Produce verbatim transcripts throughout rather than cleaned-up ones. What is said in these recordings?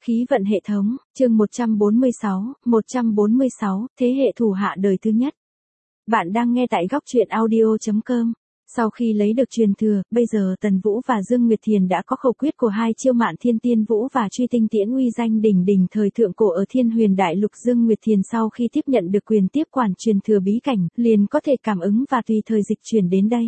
Khí vận hệ thống, chương một trăm bốn mươi sáu, một trăm bốn mươi sáu, thế hệ thủ hạ đời thứ nhất. Bạn đang nghe tại góc truyện audio chấm com. Sau khi lấy được truyền thừa, bây giờ Tần Vũ và Dương Nguyệt Thiền đã có khẩu quyết của hai chiêu Mạn Thiên Tiên Vũ và Truy Tinh Tiễn uy danh đỉnh đỉnh thời thượng cổ ở Thiên Huyền Đại Lục. Dương Nguyệt Thiền sau khi tiếp nhận được quyền tiếp quản truyền thừa bí cảnh, liền có thể cảm ứng và tùy thời dịch chuyển đến đây.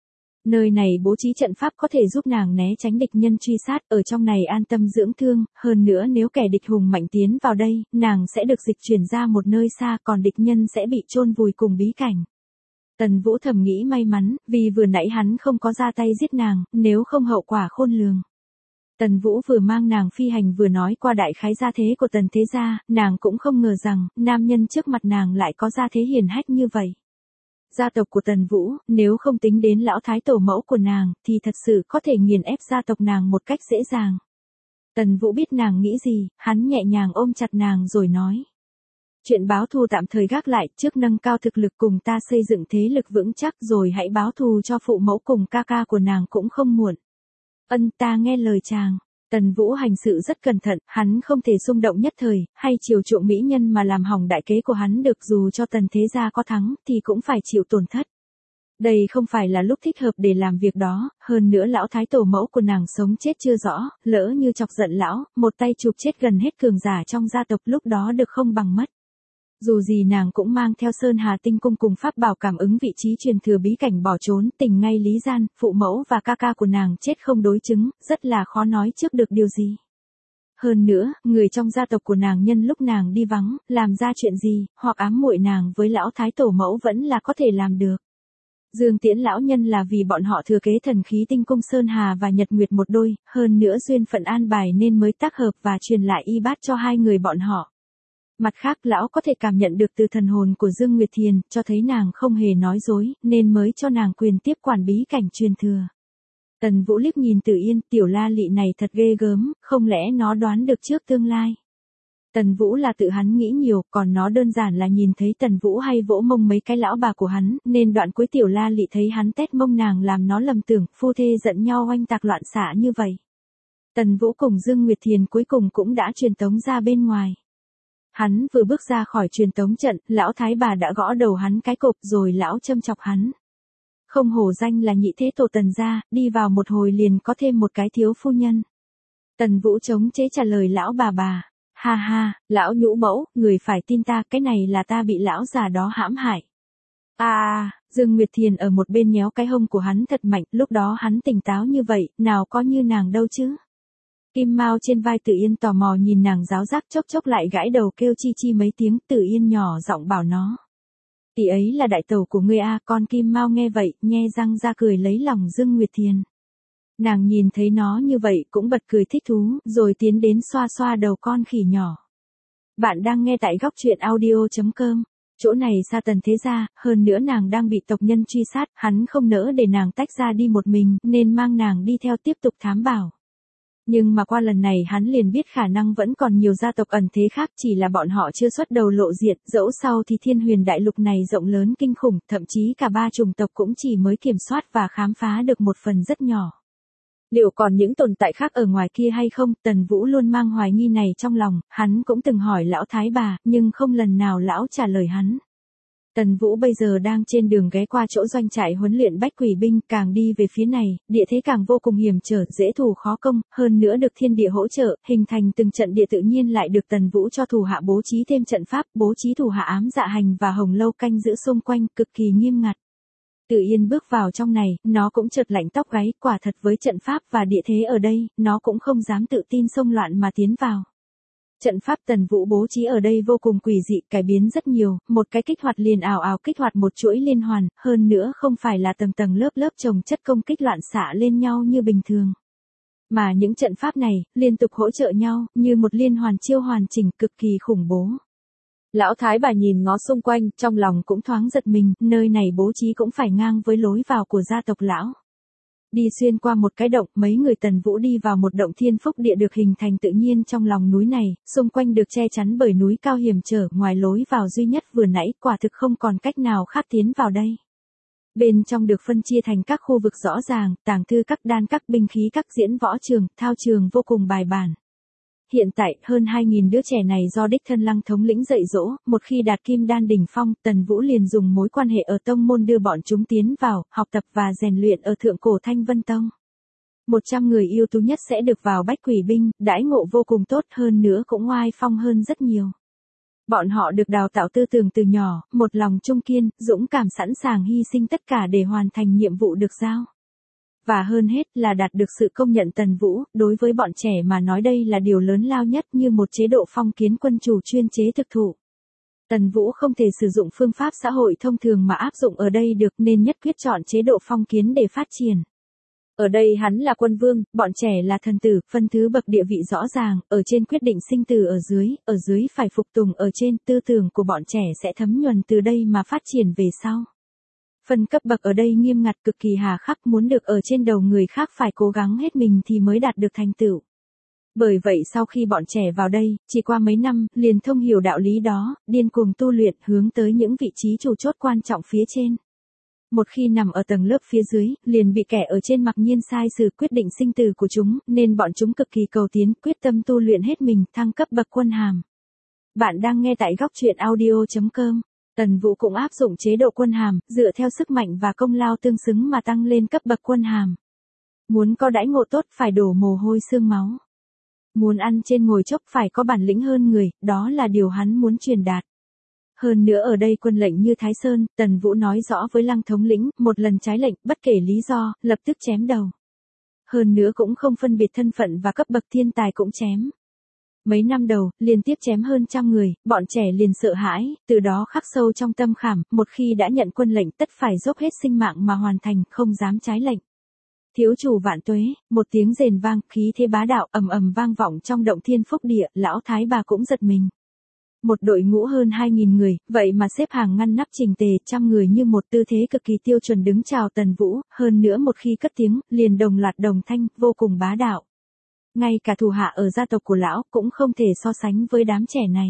Nơi này bố trí trận pháp có thể giúp nàng né tránh địch nhân truy sát, ở trong này an tâm dưỡng thương, hơn nữa nếu kẻ địch hùng mạnh tiến vào đây, nàng sẽ được dịch chuyển ra một nơi xa, còn địch nhân sẽ bị chôn vùi cùng bí cảnh. Tần Vũ thầm nghĩ may mắn, vì vừa nãy hắn không có ra tay giết nàng, nếu không hậu quả khôn lường. Tần Vũ vừa mang nàng phi hành vừa nói qua đại khái gia thế của Tần thế gia, nàng cũng không ngờ rằng, nam nhân trước mặt nàng lại có gia thế hiển hách như vậy. Gia tộc của Tần Vũ, nếu không tính đến lão thái tổ mẫu của nàng, thì thật sự có thể nghiền ép gia tộc nàng một cách dễ dàng. Tần Vũ biết nàng nghĩ gì, hắn nhẹ nhàng ôm chặt nàng rồi nói. Chuyện báo thù tạm thời gác lại, trước nâng cao thực lực cùng ta xây dựng thế lực vững chắc rồi hãy báo thù cho phụ mẫu cùng ca ca của nàng cũng không muộn. Ân, ta nghe lời chàng. Tần Vũ hành sự rất cẩn thận, hắn không thể xung động nhất thời, hay chiều chuộng mỹ nhân mà làm hỏng đại kế của hắn được, dù cho Tần thế gia có thắng, thì cũng phải chịu tổn thất. Đây không phải là lúc thích hợp để làm việc đó, hơn nữa lão thái tổ mẫu của nàng sống chết chưa rõ, lỡ như chọc giận lão, một tay chụp chết gần hết cường giả trong gia tộc, lúc đó được không bằng mất. Dù gì nàng cũng mang theo Sơn Hà Tinh Cung cùng pháp bảo cảm ứng vị trí truyền thừa bí cảnh bỏ trốn, tình ngay lý gian, phụ mẫu và ca ca của nàng chết không đối chứng, rất là khó nói trước được điều gì. Hơn nữa, người trong gia tộc của nàng nhân lúc nàng đi vắng, làm ra chuyện gì, hoặc ám muội nàng với lão thái tổ mẫu vẫn là có thể làm được. Dương Tiễn lão nhân là vì bọn họ thừa kế thần khí Tinh Cung Sơn Hà và Nhật Nguyệt một đôi, hơn nữa duyên phận an bài nên mới tác hợp và truyền lại y bát cho hai người bọn họ. Mặt khác lão có thể cảm nhận được từ thần hồn của Dương Nguyệt Thiền, cho thấy nàng không hề nói dối, nên mới cho nàng quyền tiếp quản bí cảnh truyền thừa. Tần Vũ liếc nhìn Tử Yên, tiểu la lị này thật ghê gớm, không lẽ nó đoán được trước tương lai. Tần Vũ là tự hắn nghĩ nhiều, còn nó đơn giản là nhìn thấy Tần Vũ hay vỗ mông mấy cái lão bà của hắn, nên đoạn cuối tiểu la lị thấy hắn tét mông nàng làm nó lầm tưởng, phu thê giận nhau oanh tạc loạn xạ như vậy. Tần Vũ cùng Dương Nguyệt Thiền cuối cùng cũng đã truyền tống ra bên ngoài. Hắn vừa bước ra khỏi truyền tống trận, lão thái bà đã gõ đầu hắn cái cộp rồi lão châm chọc hắn. Không hổ danh là nhị thế tổ Tần gia, đi vào một hồi liền có thêm một cái thiếu phu nhân. Tần Vũ chống chế trả lời lão bà bà. Ha ha, lão nhũ mẫu, người phải tin ta, cái này là ta bị lão già đó hãm hại. À, Dương Nguyệt Thiền ở một bên nhéo cái hông của hắn thật mạnh, lúc đó hắn tỉnh táo như vậy, nào có như nàng đâu chứ. Kim Mao trên vai Tử Yên tò mò nhìn nàng giáo giác, chốc chốc lại gãi đầu kêu chi chi mấy tiếng. Tử Yên nhỏ giọng bảo nó. Tỷ ấy là đại tẩu của ngươi a. Con Kim Mao nghe vậy, nhe răng ra cười lấy lòng Dương Nguyệt Thiền. Nàng nhìn thấy nó như vậy cũng bật cười thích thú, rồi tiến đến xoa xoa đầu con khỉ nhỏ. Bạn đang nghe tại góc truyện audio chấm com. Chỗ này xa Tần thế gia, hơn nữa nàng đang bị tộc nhân truy sát, hắn không nỡ để nàng tách ra đi một mình, nên mang nàng đi theo tiếp tục thám bảo. Nhưng mà qua lần này hắn liền biết khả năng vẫn còn nhiều gia tộc ẩn thế khác, chỉ là bọn họ chưa xuất đầu lộ diện, dẫu sau thì Thiên Huyền Đại Lục này rộng lớn kinh khủng, thậm chí cả ba chủng tộc cũng chỉ mới kiểm soát và khám phá được một phần rất nhỏ. Liệu còn những tồn tại khác ở ngoài kia hay không? Tần Vũ luôn mang hoài nghi này trong lòng, hắn cũng từng hỏi lão thái bà, nhưng không lần nào lão trả lời hắn. Tần Vũ bây giờ đang trên đường ghé qua chỗ doanh trại huấn luyện bách quỷ binh, càng đi về phía này, địa thế càng vô cùng hiểm trở, dễ thủ khó công, hơn nữa được thiên địa hỗ trợ, hình thành từng trận địa tự nhiên lại được Tần Vũ cho thủ hạ bố trí thêm trận pháp, bố trí thủ hạ ám dạ hành và hồng lâu canh giữ xung quanh, cực kỳ nghiêm ngặt. Tử Yên bước vào trong này, nó cũng chợt lạnh tóc gáy, quả thật với trận pháp và địa thế ở đây, nó cũng không dám tự tin xông loạn mà tiến vào. Trận pháp Tần Vũ bố trí ở đây vô cùng quỷ dị, cải biến rất nhiều, một cái kích hoạt liền ào ào kích hoạt một chuỗi liên hoàn, hơn nữa không phải là tầng tầng lớp lớp chồng chất công kích loạn xạ lên nhau như bình thường. Mà những trận pháp này, liên tục hỗ trợ nhau, như một liên hoàn chiêu hoàn chỉnh cực kỳ khủng bố. Lão thái bà nhìn ngó xung quanh, trong lòng cũng thoáng giật mình, nơi này bố trí cũng phải ngang với lối vào của gia tộc lão. Đi xuyên qua một cái động, mấy người Tần Vũ đi vào một động thiên phúc địa được hình thành tự nhiên trong lòng núi này, xung quanh được che chắn bởi núi cao hiểm trở, ngoài lối vào duy nhất vừa nãy, quả thực không còn cách nào khác tiến vào đây. Bên trong được phân chia thành các khu vực rõ ràng, tàng thư các, đan các, binh khí các, diễn võ trường, thao trường vô cùng bài bản. hiện tại hơn hai nghìn đứa trẻ này do đích thân Lăng thống lĩnh dạy dỗ, một khi đạt kim đan đỉnh phong, Tần Vũ liền dùng mối quan hệ ở tông môn đưa bọn chúng tiến vào, học tập và rèn luyện ở thượng cổ Thanh Vân Tông. một trăm người ưu tú nhất sẽ được vào Bách Quỷ binh, đãi ngộ vô cùng tốt hơn nữa cũng oai phong hơn rất nhiều. Bọn họ được đào tạo tư tưởng từ nhỏ, một lòng trung kiên, dũng cảm sẵn sàng hy sinh tất cả để hoàn thành nhiệm vụ được giao. Và hơn hết là đạt được sự công nhận. Tần Vũ, đối với bọn trẻ mà nói đây là điều lớn lao nhất, như một chế độ phong kiến quân chủ chuyên chế thực thụ. Tần Vũ không thể sử dụng phương pháp xã hội thông thường mà áp dụng ở đây được, nên nhất quyết chọn chế độ phong kiến để phát triển. Ở đây hắn là quân vương, bọn trẻ là thần tử, phân thứ bậc địa vị rõ ràng, ở trên quyết định sinh tử ở dưới, ở dưới phải phục tùng ở trên, tư tưởng của bọn trẻ sẽ thấm nhuần từ đây mà phát triển về sau. Phân cấp bậc ở đây nghiêm ngặt cực kỳ hà khắc, muốn được ở trên đầu người khác phải cố gắng hết mình thì mới đạt được thành tựu. Bởi vậy sau khi bọn trẻ vào đây, chỉ qua mấy năm, liền thông hiểu đạo lý đó, điên cuồng tu luyện hướng tới những vị trí chủ chốt quan trọng phía trên. Một khi nằm ở tầng lớp phía dưới, liền bị kẻ ở trên mặc nhiên sai sử quyết định sinh tử của chúng, nên bọn chúng cực kỳ cầu tiến, quyết tâm tu luyện hết mình, thăng cấp bậc quân hàm. Bạn đang nghe tại góc truyện audio chấm com. Tần Vũ cũng áp dụng chế độ quân hàm, dựa theo sức mạnh và công lao tương xứng mà tăng lên cấp bậc quân hàm. Muốn có đãi ngộ tốt phải đổ mồ hôi xương máu. Muốn ăn trên ngồi chốc phải có bản lĩnh hơn người, đó là điều hắn muốn truyền đạt. Hơn nữa ở đây quân lệnh như Thái Sơn, Tần Vũ nói rõ với Lăng thống lĩnh, một lần trái lệnh, bất kể lý do, lập tức chém đầu. Hơn nữa cũng không phân biệt thân phận và cấp bậc, thiên tài cũng chém. Mấy năm đầu, liên tiếp chém hơn trăm người, bọn trẻ liền sợ hãi, từ đó khắc sâu trong tâm khảm, một khi đã nhận quân lệnh tất phải dốc hết sinh mạng mà hoàn thành, không dám trái lệnh. Thiếu chủ vạn tuế, một tiếng rền vang, khí thế bá đạo ầm ầm vang vọng trong động thiên phúc địa, lão thái bà cũng giật mình. Một đội ngũ hơn hai nghìn người, vậy mà xếp hàng ngăn nắp chỉnh tề, trăm người như một tư thế cực kỳ tiêu chuẩn đứng chào Tần Vũ, hơn nữa một khi cất tiếng, liền đồng loạt đồng thanh, vô cùng bá đạo. Ngay cả thủ hạ ở gia tộc của lão cũng không thể so sánh với đám trẻ này.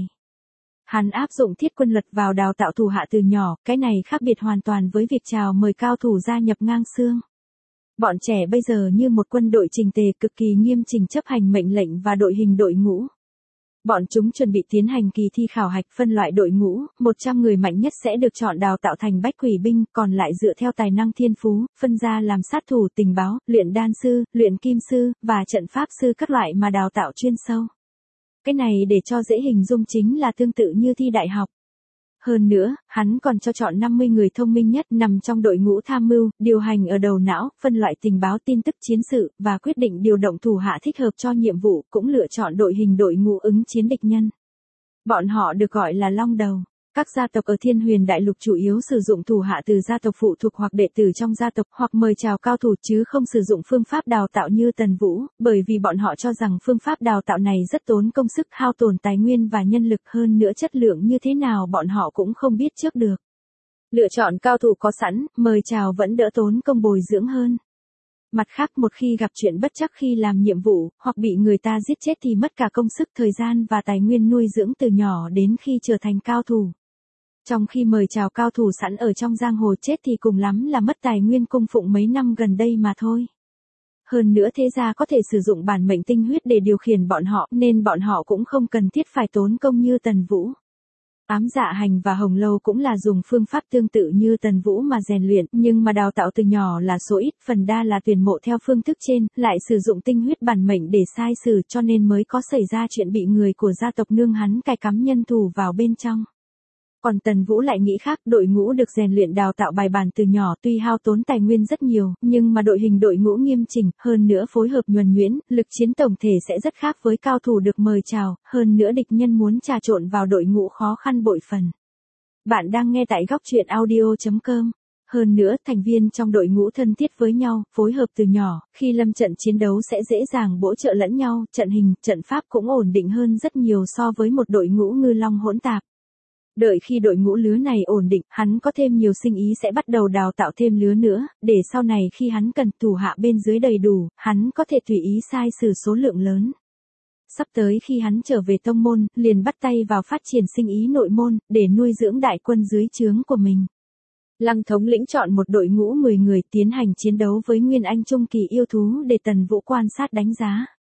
Hắn áp dụng thiết quân luật vào đào tạo thủ hạ từ nhỏ, cái này khác biệt hoàn toàn với việc chào mời cao thủ gia nhập ngang xương. Bọn trẻ bây giờ như một quân đội chỉnh tề cực kỳ nghiêm chỉnh chấp hành mệnh lệnh và đội hình đội ngũ. Bọn chúng chuẩn bị tiến hành kỳ thi khảo hạch phân loại đội ngũ, một trăm người mạnh nhất sẽ được chọn đào tạo thành Bách Quỷ binh, còn lại dựa theo tài năng thiên phú, phân ra làm sát thủ, tình báo, luyện đan sư, luyện kim sư, và trận pháp sư các loại mà đào tạo chuyên sâu. Cái này để cho dễ hình dung chính là tương tự như thi đại học. Hơn nữa, hắn còn cho chọn năm mươi người thông minh nhất nằm trong đội ngũ tham mưu, điều hành ở đầu não, phân loại tình báo tin tức chiến sự, và quyết định điều động thủ hạ thích hợp cho nhiệm vụ, cũng lựa chọn đội hình đội ngũ ứng chiến địch nhân. Bọn họ được gọi là Long Đầu. Các gia tộc ở Thiên Huyền Đại Lục chủ yếu sử dụng thủ hạ từ gia tộc phụ thuộc hoặc đệ tử trong gia tộc, hoặc mời chào cao thủ, chứ không sử dụng phương pháp đào tạo như Tần Vũ, bởi vì bọn họ cho rằng phương pháp đào tạo này rất tốn công sức, hao tổn tài nguyên và nhân lực, hơn nữa chất lượng như thế nào bọn họ cũng không biết trước được. Lựa chọn cao thủ có sẵn, mời chào vẫn đỡ tốn công bồi dưỡng hơn. Mặt khác, một khi gặp chuyện bất trắc khi làm nhiệm vụ, hoặc bị người ta giết chết thì mất cả công sức, thời gian và tài nguyên nuôi dưỡng từ nhỏ đến khi trở thành cao thủ. Trong khi mời chào cao thủ sẵn ở trong giang hồ chết thì cùng lắm là mất tài nguyên cung phụng mấy năm gần đây mà thôi. Hơn nữa thế gia có thể sử dụng bản mệnh tinh huyết để điều khiển bọn họ, nên bọn họ cũng không cần thiết phải tốn công như Tần Vũ. Ám Dạ Hành và Hồng Lâu cũng là dùng phương pháp tương tự như Tần Vũ mà rèn luyện, nhưng mà đào tạo từ nhỏ là số ít, phần đa là tuyển mộ theo phương thức trên, lại sử dụng tinh huyết bản mệnh để sai sử, cho nên mới có xảy ra chuyện bị người của gia tộc nương hắn cài cắm nhân thủ vào bên trong. Còn Tần Vũ lại nghĩ khác, đội ngũ được rèn luyện đào tạo bài bản từ nhỏ tuy hao tốn tài nguyên rất nhiều, nhưng mà đội hình đội ngũ nghiêm chỉnh, hơn nữa phối hợp nhuần nhuyễn, lực chiến tổng thể sẽ rất khác với cao thủ được mời chào, hơn nữa địch nhân muốn trà trộn vào đội ngũ khó khăn bội phần. Bạn đang nghe tại góc truyện audio chấm com. Hơn nữa, thành viên trong đội ngũ thân thiết với nhau, phối hợp từ nhỏ, khi lâm trận chiến đấu sẽ dễ dàng bổ trợ lẫn nhau, trận hình, trận pháp cũng ổn định hơn rất nhiều so với một đội ngũ ngư long hỗn tạp. Đợi khi đội ngũ lứa này ổn định, hắn có thêm nhiều sinh ý sẽ bắt đầu đào tạo thêm lứa nữa, để sau này khi hắn cần thủ hạ bên dưới đầy đủ, hắn có thể tùy ý sai sử số lượng lớn. Sắp tới khi hắn trở về tông môn, liền bắt tay vào phát triển sinh ý nội môn, để nuôi dưỡng đại quân dưới trướng của mình. Lăng thống lĩnh chọn một đội ngũ mười người tiến hành chiến đấu với Nguyên Anh trung kỳ yêu thú để Tần Vũ quan sát đánh giá.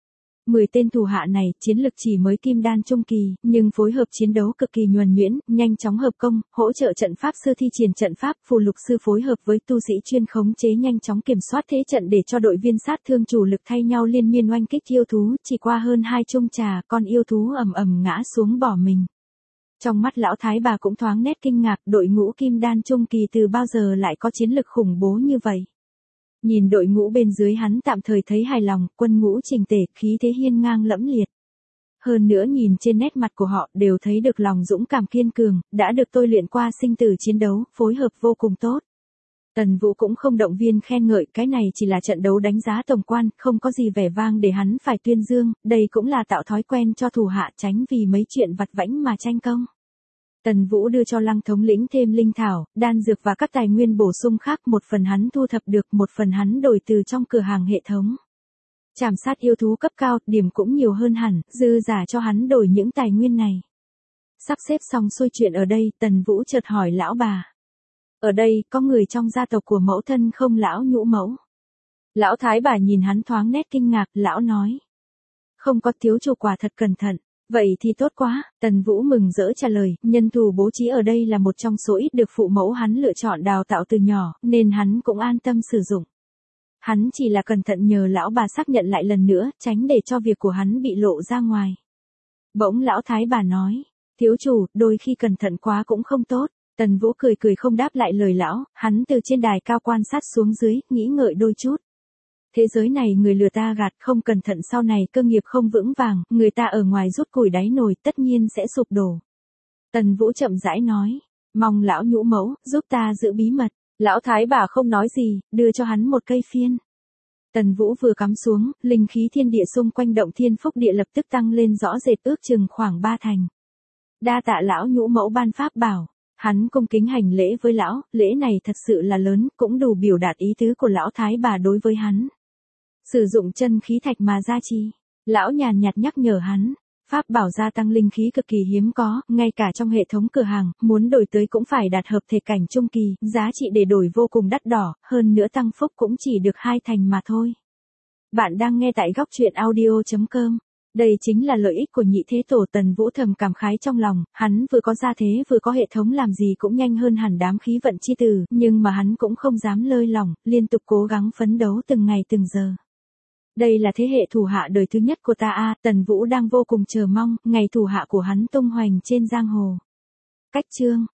mười tên thủ hạ này, chiến lực chỉ mới kim đan trung kỳ, nhưng phối hợp chiến đấu cực kỳ nhuần nhuyễn, nhanh chóng hợp công, hỗ trợ trận pháp sư thi triển trận pháp, phù lục sư phối hợp với tu sĩ chuyên khống chế nhanh chóng kiểm soát thế trận để cho đội viên sát thương chủ lực thay nhau liên miên oanh kích yêu thú, chỉ qua hơn hai chung trà, con yêu thú ầm ầm ngã xuống bỏ mình. Trong mắt lão thái bà cũng thoáng nét kinh ngạc, đội ngũ kim đan trung kỳ từ bao giờ lại có chiến lực khủng bố như vậy. Nhìn đội ngũ bên dưới hắn tạm thời thấy hài lòng, quân ngũ chỉnh tề, khí thế hiên ngang lẫm liệt. Hơn nữa nhìn trên nét mặt của họ đều thấy được lòng dũng cảm kiên cường, đã được tôi luyện qua sinh tử chiến đấu, phối hợp vô cùng tốt. Tần Vũ cũng không động viên khen ngợi, cái này chỉ là trận đấu đánh giá tổng quan, không có gì vẻ vang để hắn phải tuyên dương, đây cũng là tạo thói quen cho thủ hạ tránh vì mấy chuyện vặt vãnh mà tranh công. Tần Vũ đưa cho Lăng thống lĩnh thêm linh thảo, đan dược và các tài nguyên bổ sung khác, một phần hắn thu thập được, một phần hắn đổi từ trong cửa hàng hệ thống. Trảm sát yêu thú cấp cao, điểm cũng nhiều hơn hẳn, dư giả cho hắn đổi những tài nguyên này. Sắp xếp xong xuôi chuyện ở đây, Tần Vũ chợt hỏi lão bà. Ở đây, có người trong gia tộc của mẫu thân không lão Nhũ mẫu? Lão thái bà nhìn hắn thoáng nét kinh ngạc, lão nói. Không có, thiếu chủ quả thật cẩn thận. Vậy thì tốt quá, Tần Vũ mừng rỡ trả lời, nhân thủ bố trí ở đây là một trong số ít được phụ mẫu hắn lựa chọn đào tạo từ nhỏ, nên hắn cũng an tâm sử dụng. Hắn chỉ là cẩn thận nhờ lão bà xác nhận lại lần nữa, tránh để cho việc của hắn bị lộ ra ngoài. Bỗng lão thái bà nói, thiếu chủ, đôi khi cẩn thận quá cũng không tốt. Tần Vũ cười cười không đáp lại lời lão, hắn từ trên đài cao quan sát xuống dưới, nghĩ ngợi đôi chút. Thế giới này người lừa ta gạt, không cẩn thận sau này cơ nghiệp không vững vàng, người ta ở ngoài rút củi đáy nồi tất nhiên sẽ sụp đổ. Tần Vũ chậm rãi nói, mong lão Nhũ mẫu, giúp ta giữ bí mật. Lão thái bà không nói gì, đưa cho hắn một cây phiên. Tần Vũ vừa cắm xuống, linh khí thiên địa xung quanh động thiên phúc địa lập tức tăng lên rõ rệt, ước chừng khoảng ba thành. Đa tạ lão Nhũ mẫu ban pháp bảo. Hắn cung kính hành lễ với lão, lễ này thật sự là lớn, cũng đủ biểu đạt ý tứ của lão thái bà đối với hắn. Sử dụng chân khí thạch mà gia trì. Lão nhàn nhạt nhắc nhở hắn, pháp bảo gia tăng linh khí cực kỳ hiếm có, ngay cả trong hệ thống cửa hàng, muốn đổi tới cũng phải đạt hợp thể cảnh trung kỳ, giá trị để đổi vô cùng đắt đỏ, hơn nữa tăng phúc cũng chỉ được hai thành mà thôi. Bạn đang nghe tại góc truyện audio chấm com. Đây chính là lợi ích của nhị thế tổ. Tần Vũ thầm cảm khái trong lòng, hắn vừa có gia thế vừa có hệ thống làm gì cũng nhanh hơn hẳn đám khí vận chi tử, nhưng mà hắn cũng không dám lơi lỏng, liên tục cố gắng phấn đấu từng ngày từng giờ. Đây là thế hệ thủ hạ đời thứ nhất của ta a, Tần Vũ đang vô cùng chờ mong, ngày thủ hạ của hắn tung hoành trên giang hồ. Cách chương